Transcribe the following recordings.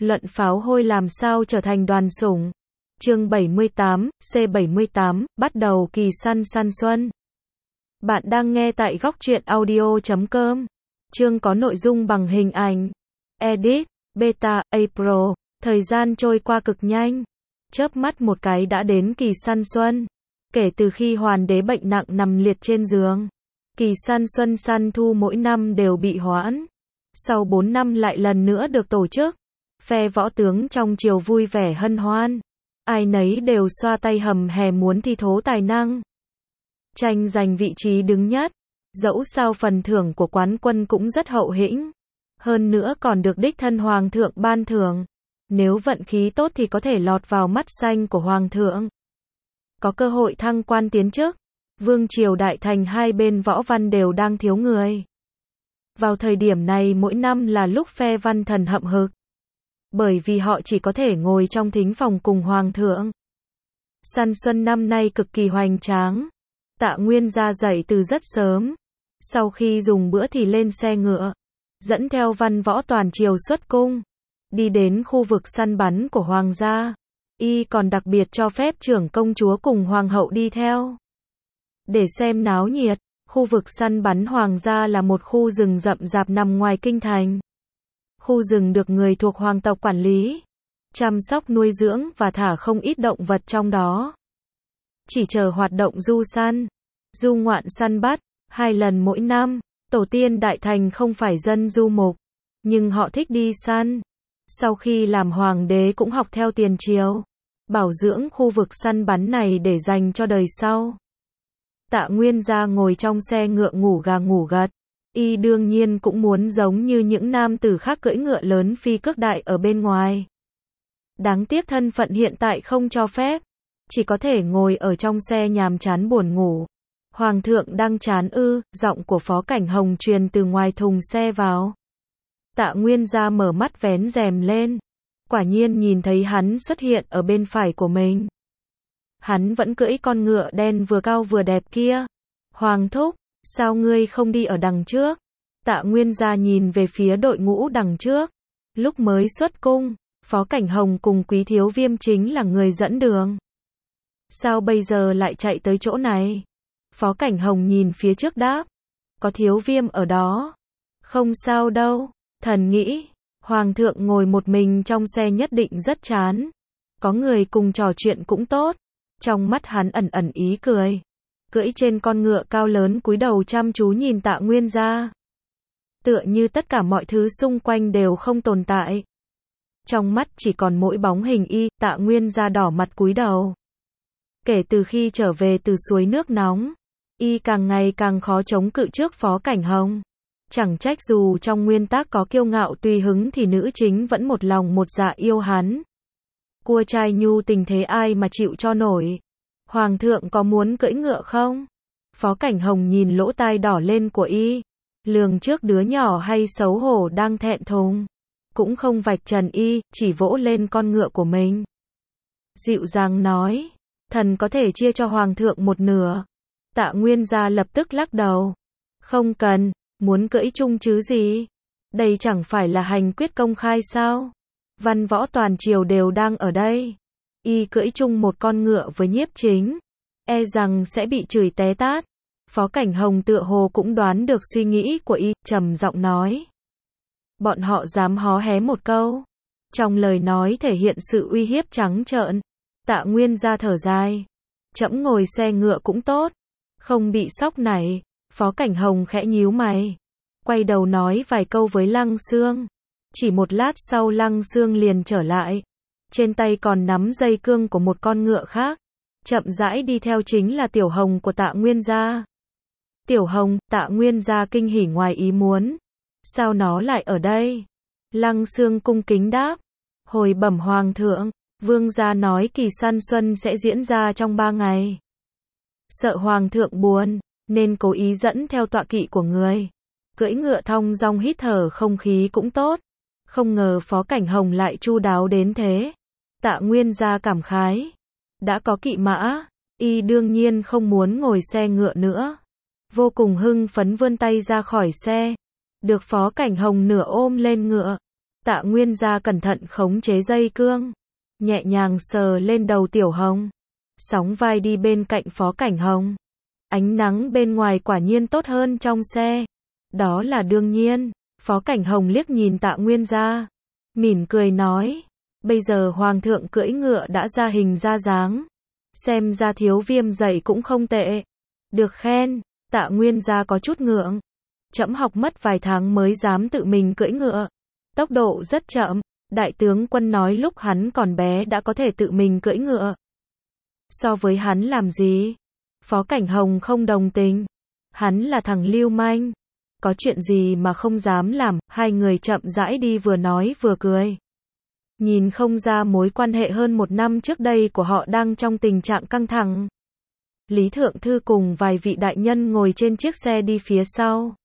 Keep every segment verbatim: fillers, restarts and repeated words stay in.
Luận pháo hôi làm sao trở thành đoàn sủng. Chương bảy mươi tám, C bảy mươi tám, bắt đầu kỳ săn săn xuân. Bạn đang nghe tại góc truyện audio chấm com. Chương có nội dung bằng hình ảnh. Edit, Beta, April. Thời gian trôi qua cực nhanh. Chớp mắt một cái đã đến kỳ săn xuân. Kể từ khi Hoàn đế bệnh nặng nằm liệt trên giường, kỳ săn xuân săn thu mỗi năm đều bị hoãn. Sau bốn năm lại lần nữa được tổ chức. Phe võ tướng trong triều vui vẻ hân hoan. Ai nấy đều xoa tay hầm hè muốn thi thố tài năng. Tranh giành vị trí đứng nhất. Dẫu sao phần thưởng của quán quân cũng rất hậu hĩnh. Hơn nữa còn được đích thân hoàng thượng ban thưởng. Nếu vận khí tốt thì có thể lọt vào mắt xanh của hoàng thượng. Có cơ hội thăng quan tiến chức. Vương triều đại thành hai bên võ văn đều đang thiếu người. Vào thời điểm này mỗi năm là lúc phe văn thần hậm hực. Bởi vì họ chỉ có thể ngồi trong thính phòng cùng hoàng thượng. Săn xuân năm nay cực kỳ hoành tráng. Tạ Nguyên ra dậy từ rất sớm. Sau khi dùng bữa thì lên xe ngựa, dẫn theo văn võ toàn triều xuất cung. Đi đến khu vực săn bắn của hoàng gia. Y còn đặc biệt cho phép trưởng công chúa cùng hoàng hậu đi theo. Để xem náo nhiệt, khu vực săn bắn hoàng gia là một khu rừng rậm rạp nằm ngoài kinh thành. Khu rừng được người thuộc hoàng tộc quản lý, chăm sóc nuôi dưỡng và thả không ít động vật trong đó. Chỉ chờ hoạt động du săn, du ngoạn săn bắt, hai lần mỗi năm. Tổ tiên đại thành không phải dân du mục, nhưng họ thích đi săn. Sau khi làm hoàng đế cũng học theo tiền triều, bảo dưỡng khu vực săn bắn này để dành cho đời sau. Tạ Nguyên gia ngồi trong xe ngựa ngủ gà ngủ gật. Y đương nhiên cũng muốn giống như những nam tử khác cưỡi ngựa lớn phi cước đại ở bên ngoài. Đáng tiếc thân phận hiện tại không cho phép. Chỉ có thể ngồi ở trong xe nhàm chán buồn ngủ. Hoàng thượng đang chán ư, giọng của Phó Cảnh Hồng truyền từ ngoài thùng xe vào. Tạ Nguyên gia mở mắt vén rèm lên. Quả nhiên nhìn thấy hắn xuất hiện ở bên phải của mình. Hắn vẫn cưỡi con ngựa đen vừa cao vừa đẹp kia. Hoàng thúc, sao ngươi không đi ở đằng trước? Tạ Nguyên gia nhìn về phía đội ngũ đằng trước. Lúc mới xuất cung, Phó Cảnh Hồng cùng Quý Thiếu Viêm chính là người dẫn đường. Sao bây giờ lại chạy tới chỗ này? Phó Cảnh Hồng nhìn phía trước đáp. Có Thiếu Viêm ở đó. Không sao đâu, thần nghĩ, Hoàng thượng ngồi một mình trong xe nhất định rất chán. Có người cùng trò chuyện cũng tốt. Trong mắt hắn ẩn ẩn ý cười. Cưỡi trên con ngựa cao lớn cúi đầu chăm chú nhìn Tạ Nguyên gia. Tựa như tất cả mọi thứ xung quanh đều không tồn tại. Trong mắt chỉ còn mỗi bóng hình y. Tạ Nguyên gia đỏ mặt cúi đầu. Kể từ khi trở về từ suối nước nóng, y càng ngày càng khó chống cự trước Phó Cảnh Hồng. Chẳng trách dù trong nguyên tắc có kiêu ngạo tùy hứng thì nữ chính vẫn một lòng một dạ yêu hắn. Cua trai nhu tình thế ai mà chịu cho nổi. Hoàng thượng có muốn cưỡi ngựa không? Phó Cảnh Hồng nhìn lỗ tai đỏ lên của y. Lường trước đứa nhỏ hay xấu hổ đang thẹn thùng. Cũng không vạch trần y, chỉ vỗ lên con ngựa của mình. Dịu dàng nói. Thần có thể chia cho hoàng thượng một nửa. Tạ Nguyên gia lập tức lắc đầu. Không cần, muốn cưỡi chung chứ gì. Đây chẳng phải là hành quyết công khai sao? Văn võ toàn triều đều đang ở đây. Y cưỡi chung một con ngựa với Nhiếp Chính, e rằng sẽ bị chửi té tát. Phó Cảnh Hồng tựa hồ cũng đoán được suy nghĩ của y, trầm giọng nói. Bọn họ dám hó hé một câu. Trong lời nói thể hiện sự uy hiếp trắng trợn. Tạ Nguyên gia thở dài. Trẫm ngồi xe ngựa cũng tốt. Không bị sóc này. Phó Cảnh Hồng khẽ nhíu mày. Quay đầu nói vài câu với Lăng Xương. Chỉ một lát sau Lăng Xương liền trở lại. Trên tay còn nắm dây cương của một con ngựa khác. Chậm rãi đi theo chính là Tiểu Hồng của Tạ Nguyên gia. Tiểu Hồng, Tạ Nguyên gia kinh hỉ ngoài ý muốn. Sao nó lại ở đây? Lăng Xương cung kính đáp. Hồi bẩm hoàng thượng, vương gia nói kỳ săn xuân sẽ diễn ra trong ba ngày. Sợ hoàng thượng buồn, nên cố ý dẫn theo tọa kỵ của người. Cưỡi ngựa thong dong hít thở không khí cũng tốt. Không ngờ Phó Cảnh Hồng lại chu đáo đến thế. Tạ Nguyên gia cảm khái. Đã có kỵ mã, y đương nhiên không muốn ngồi xe ngựa nữa. Vô cùng hưng phấn vươn tay ra khỏi xe. Được Phó Cảnh Hồng nửa ôm lên ngựa. Tạ Nguyên Gia cẩn thận khống chế dây cương, nhẹ nhàng sờ lên đầu Tiểu Hồng, sóng vai đi bên cạnh Phó Cảnh Hồng. Ánh nắng bên ngoài quả nhiên tốt hơn trong xe. Đó là đương nhiên. Phó Cảnh Hồng liếc nhìn Tạ Nguyên Gia, mỉm cười nói, bây giờ Hoàng thượng cưỡi ngựa đã ra hình ra dáng. Xem ra Thiếu Viêm dạy cũng không tệ. Được khen. Tạ Nguyên Gia có chút ngượng. Trẫm học mất vài tháng mới dám tự mình cưỡi ngựa. Tốc độ rất chậm. Đại tướng quân nói lúc hắn còn bé đã có thể tự mình cưỡi ngựa. So với hắn làm gì? Phó Cảnh Hồng không đồng tình. Hắn là thằng lưu manh. Có chuyện gì mà không dám làm? Hai người chậm rãi đi vừa nói vừa cười. Nhìn không ra mối quan hệ hơn một năm trước đây của họ đang trong tình trạng căng thẳng. Lý Thượng Thư cùng vài vị đại nhân ngồi trên chiếc xe đi phía sau.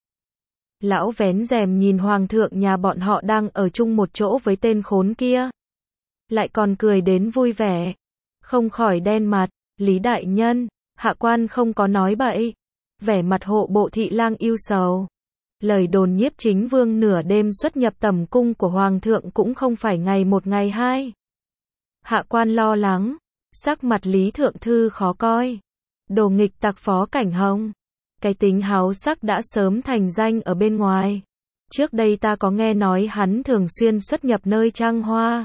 Lão vén rèm nhìn Hoàng thượng nhà bọn họ đang ở chung một chỗ với tên khốn kia. Lại còn cười đến vui vẻ. Không khỏi đen mặt. Lý đại nhân, hạ quan không có nói bậy. Vẻ mặt hộ bộ thị lang yêu sầu. Lời đồn nhiếp chính vương nửa đêm xuất nhập tẩm cung của Hoàng thượng cũng không phải ngày một ngày hai. Hạ quan lo lắng. Sắc mặt Lý Thượng Thư khó coi. Đồ nghịch tặc Phó Cảnh Hồng. Cái tính háo sắc đã sớm thành danh ở bên ngoài. Trước đây ta có nghe nói hắn thường xuyên xuất nhập nơi trăng hoa.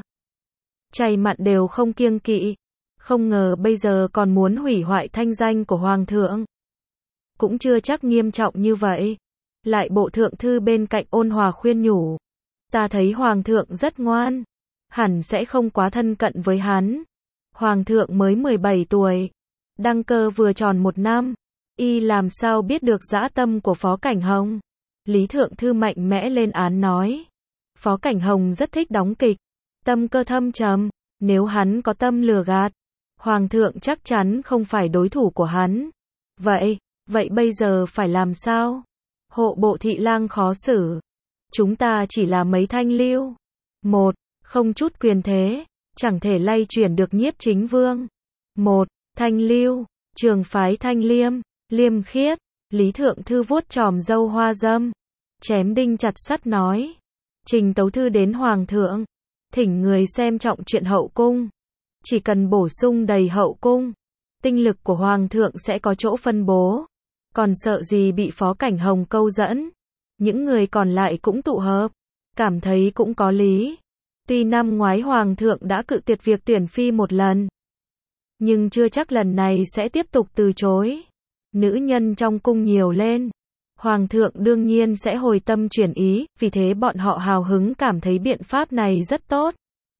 Chay mặn đều không kiêng kỵ. Không ngờ bây giờ còn muốn hủy hoại thanh danh của Hoàng thượng. Cũng chưa chắc nghiêm trọng như vậy. Lại bộ thượng thư bên cạnh ôn hòa khuyên nhủ. Ta thấy Hoàng thượng rất ngoan. Hẳn sẽ không quá thân cận với hắn. Hoàng thượng mới mười bảy tuổi. Đăng cơ vừa tròn một năm. Y làm sao biết được dã tâm của Phó Cảnh Hồng. Lý Thượng Thư mạnh mẽ lên án nói. Phó Cảnh Hồng rất thích đóng kịch. Tâm cơ thâm trầm. Nếu hắn có tâm lừa gạt, Hoàng thượng chắc chắn không phải đối thủ của hắn. Vậy, vậy bây giờ phải làm sao? Hộ bộ thị lang khó xử. Chúng ta chỉ là mấy thanh lưu. Một, không chút quyền thế, chẳng thể lay chuyển được nhiếp chính vương. Một, thanh lưu, trường phái thanh liêm, liêm khiết. Lý Thượng Thư vuốt chòm râu hoa dâm, chém đinh chặt sắt nói. Trình tấu thư đến Hoàng thượng. Thỉnh người xem trọng chuyện hậu cung. Chỉ cần bổ sung đầy hậu cung, tinh lực của Hoàng thượng sẽ có chỗ phân bố. Còn sợ gì bị Phó Cảnh Hồng câu dẫn. Những người còn lại cũng tụ hợp, cảm thấy cũng có lý. Tuy năm ngoái Hoàng thượng đã cự tuyệt việc tuyển phi một lần, nhưng chưa chắc lần này sẽ tiếp tục từ chối. Nữ nhân trong cung nhiều lên, Hoàng thượng đương nhiên sẽ hồi tâm chuyển ý, vì thế bọn họ hào hứng cảm thấy biện pháp này rất tốt.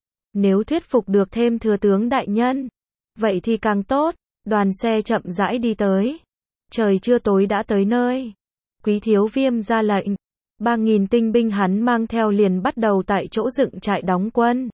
Nếu thuyết phục được thêm thừa tướng đại nhân, vậy thì càng tốt. Đoàn xe chậm rãi đi tới. Trời chưa tối đã tới nơi. Quý Thiếu Viêm ra lệnh. Ba nghìn tinh binh hắn mang theo liền bắt đầu tại chỗ dựng trại đóng quân.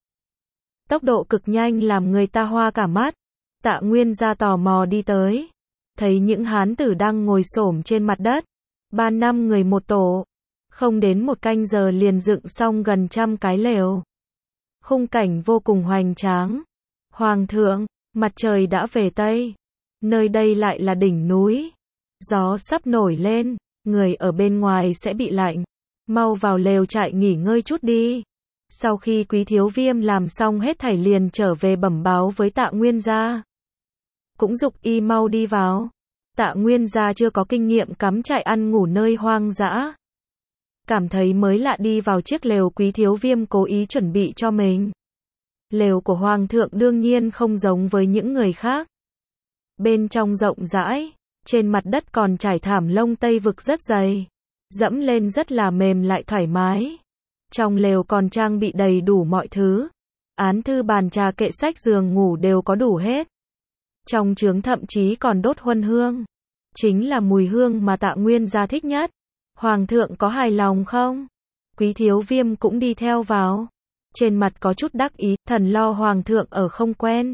Tốc độ cực nhanh làm người ta hoa cả mắt. Tạ Nguyên Gia tò mò đi tới. Thấy những hán tử đang ngồi xổm trên mặt đất. Ba năm người một tổ. Không đến một canh giờ liền dựng xong gần trăm cái lều. Khung cảnh vô cùng hoành tráng. Hoàng thượng, mặt trời đã về Tây. Nơi đây lại là đỉnh núi. Gió sắp nổi lên, người ở bên ngoài sẽ bị lạnh. Mau vào lều trại nghỉ ngơi chút đi. Sau khi Quý Thiếu Viêm làm xong hết thảy liền trở về bẩm báo với Tạ Nguyên Gia. Cũng giục y mau đi vào. Tạ Nguyên Gia chưa có kinh nghiệm cắm trại ăn ngủ nơi hoang dã. Cảm thấy mới lạ đi vào chiếc lều Quý Thiếu Viêm cố ý chuẩn bị cho mình. Lều của Hoàng thượng đương nhiên không giống với những người khác. Bên trong rộng rãi, trên mặt đất còn trải thảm lông Tây vực rất dày. Dẫm lên rất là mềm lại thoải mái. Trong lều còn trang bị đầy đủ mọi thứ. Án thư bàn trà kệ sách giường ngủ đều có đủ hết. Trong trướng thậm chí còn đốt huân hương. Chính là mùi hương mà Tạ Nguyên Gia thích nhất. Hoàng thượng có hài lòng không? Quý Thiếu Viêm cũng đi theo vào. Trên mặt có chút đắc ý, thần lo Hoàng thượng ở không quen.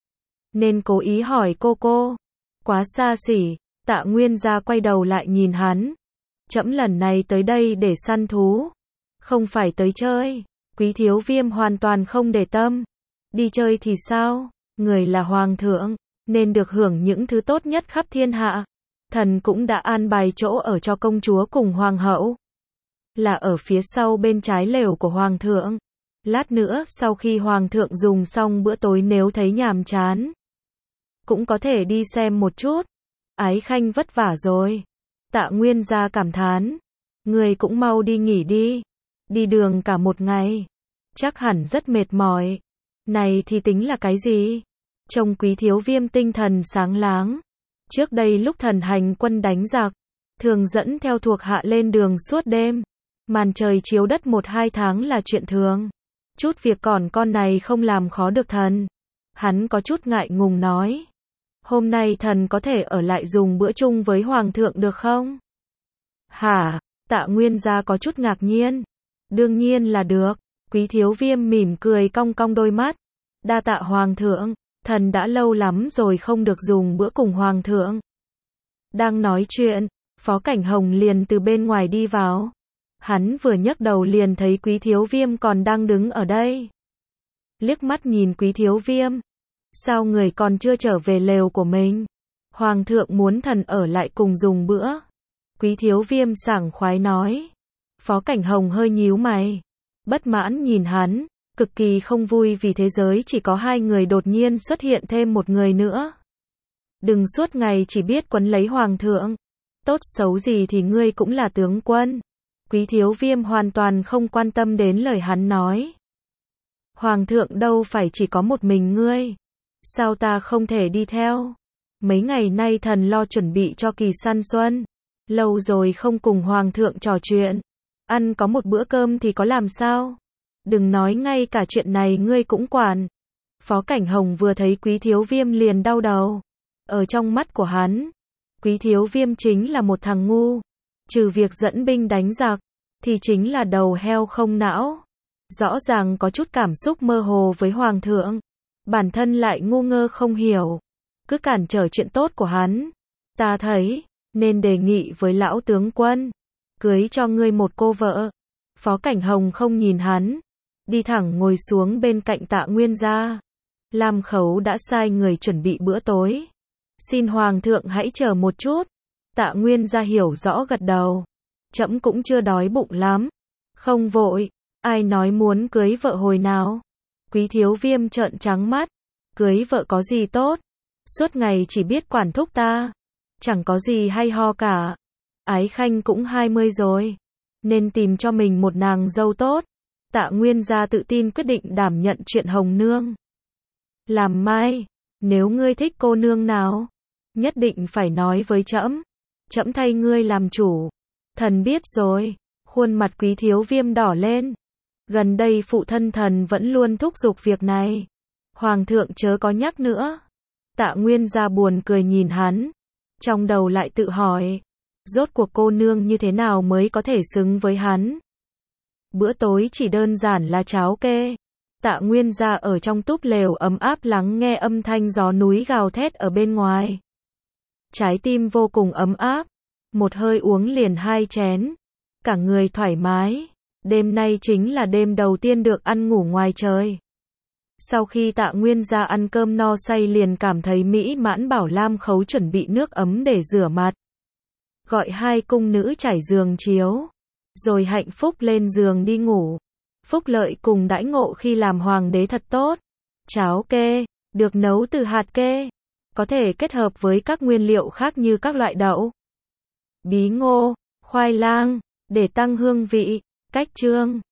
Nên cố ý hỏi cô cô. Quá xa xỉ. Tạ Nguyên Gia quay đầu lại nhìn hắn. Trẫm lần này tới đây để săn thú. Không phải tới chơi. Quý Thiếu Viêm hoàn toàn không để tâm. Đi chơi thì sao? Người là Hoàng thượng, nên được hưởng những thứ tốt nhất khắp thiên hạ. Thần cũng đã an bài chỗ ở cho công chúa cùng Hoàng hậu. Là ở phía sau bên trái lều của Hoàng thượng. Lát nữa sau khi hoàng thượng dùng xong bữa tối nếu thấy nhàm chán, cũng có thể đi xem một chút. Ái Khanh vất vả rồi. Tạ Nguyên Gia cảm thán. Người cũng mau đi nghỉ đi. Đi đường cả một ngày. Chắc hẳn rất mệt mỏi. Này thì tính là cái gì? Trông Quý Thiếu Viêm tinh thần sáng láng. Trước đây lúc thần hành quân đánh giặc, thường dẫn theo thuộc hạ lên đường suốt đêm. Màn trời chiếu đất một hai tháng là chuyện thường. Chút việc còn con này không làm khó được thần. Hắn có chút ngại ngùng nói. Hôm nay thần có thể ở lại dùng bữa chung với hoàng thượng được không? Hả? Tạ Nguyên Gia có chút ngạc nhiên. Đương nhiên là được. Quý Thiếu Viêm mỉm cười cong cong đôi mắt. Đa tạ hoàng thượng, thần đã lâu lắm rồi không được dùng bữa cùng hoàng thượng. Đang nói chuyện, Phó Cảnh Hồng liền từ bên ngoài đi vào. Hắn vừa nhấc đầu liền thấy Quý Thiếu Viêm còn đang đứng ở đây. Liếc mắt nhìn Quý Thiếu Viêm. Sao người còn chưa trở về lều của mình? Hoàng thượng muốn thần ở lại cùng dùng bữa. Quý Thiếu Viêm sảng khoái nói. Phó Cảnh Hồng hơi nhíu mày. Bất mãn nhìn hắn, cực kỳ không vui vì thế giới chỉ có hai người đột nhiên xuất hiện thêm một người nữa. Đừng suốt ngày chỉ biết quấn lấy hoàng thượng. Tốt xấu gì thì ngươi cũng là tướng quân. Quý Thiếu Viêm hoàn toàn không quan tâm đến lời hắn nói. Hoàng thượng đâu phải chỉ có một mình ngươi. Sao ta không thể đi theo? Mấy ngày nay thần lo chuẩn bị cho kỳ săn xuân. Lâu rồi không cùng hoàng thượng trò chuyện. Ăn có một bữa cơm thì có làm sao? Đừng nói ngay cả chuyện này ngươi cũng quản. Phó Cảnh Hồng vừa thấy Quý Thiếu Viêm liền đau đầu. Ở trong mắt của hắn, Quý Thiếu Viêm chính là một thằng ngu. Trừ việc dẫn binh đánh giặc, thì chính là đầu heo không não. Rõ ràng có chút cảm xúc mơ hồ với hoàng thượng. Bản thân lại ngu ngơ không hiểu. Cứ cản trở chuyện tốt của hắn. Ta thấy, nên đề nghị với lão tướng quân. Cưới cho ngươi một cô vợ. Phó Cảnh Hồng không nhìn hắn. Đi thẳng ngồi xuống bên cạnh Tạ Nguyên Gia. Lam Khấu đã sai người chuẩn bị bữa tối. Xin hoàng thượng hãy chờ một chút. Tạ Nguyên Gia hiểu rõ gật đầu. Trẫm cũng chưa đói bụng lắm. Không vội. Ai nói muốn cưới vợ hồi nào? Quý Thiếu Viêm trợn trắng mắt. Cưới vợ có gì tốt? Suốt ngày chỉ biết quản thúc ta. Chẳng có gì hay ho cả. Ái Khanh cũng hai mươi rồi. Nên tìm cho mình một nàng dâu tốt. Tạ Nguyên Gia tự tin quyết định đảm nhận chuyện Hồng Nương. Làm mai. Nếu ngươi thích cô nương nào, nhất định phải nói với trẫm. Trẫm thay ngươi làm chủ. Thần biết rồi. Khuôn mặt Quý Thiếu Viêm đỏ lên. Gần đây phụ thân thần vẫn luôn thúc giục việc này. Hoàng thượng chớ có nhắc nữa. Tạ Nguyên Gia buồn cười nhìn hắn. Trong đầu lại tự hỏi. Rốt cuộc cô nương như thế nào mới có thể xứng với hắn? Bữa tối chỉ đơn giản là cháo kê. Tạ Nguyên Gia ở trong túp lều ấm áp lắng nghe âm thanh gió núi gào thét ở bên ngoài. Trái tim vô cùng ấm áp. Một hơi uống liền hai chén. Cả người thoải mái. Đêm nay chính là đêm đầu tiên được ăn ngủ ngoài trời. Sau khi Tạ Nguyên Gia ăn cơm no say liền cảm thấy mỹ mãn, bảo Lam Khấu chuẩn bị nước ấm để rửa mặt. Gọi hai cung nữ trải giường chiếu. Rồi hạnh phúc lên giường đi ngủ. Phúc lợi cùng đãi ngộ khi làm hoàng đế thật tốt. Cháo kê, được nấu từ hạt kê. Có thể kết hợp với các nguyên liệu khác như các loại đậu, bí ngô, khoai lang, để tăng hương vị. Cách chương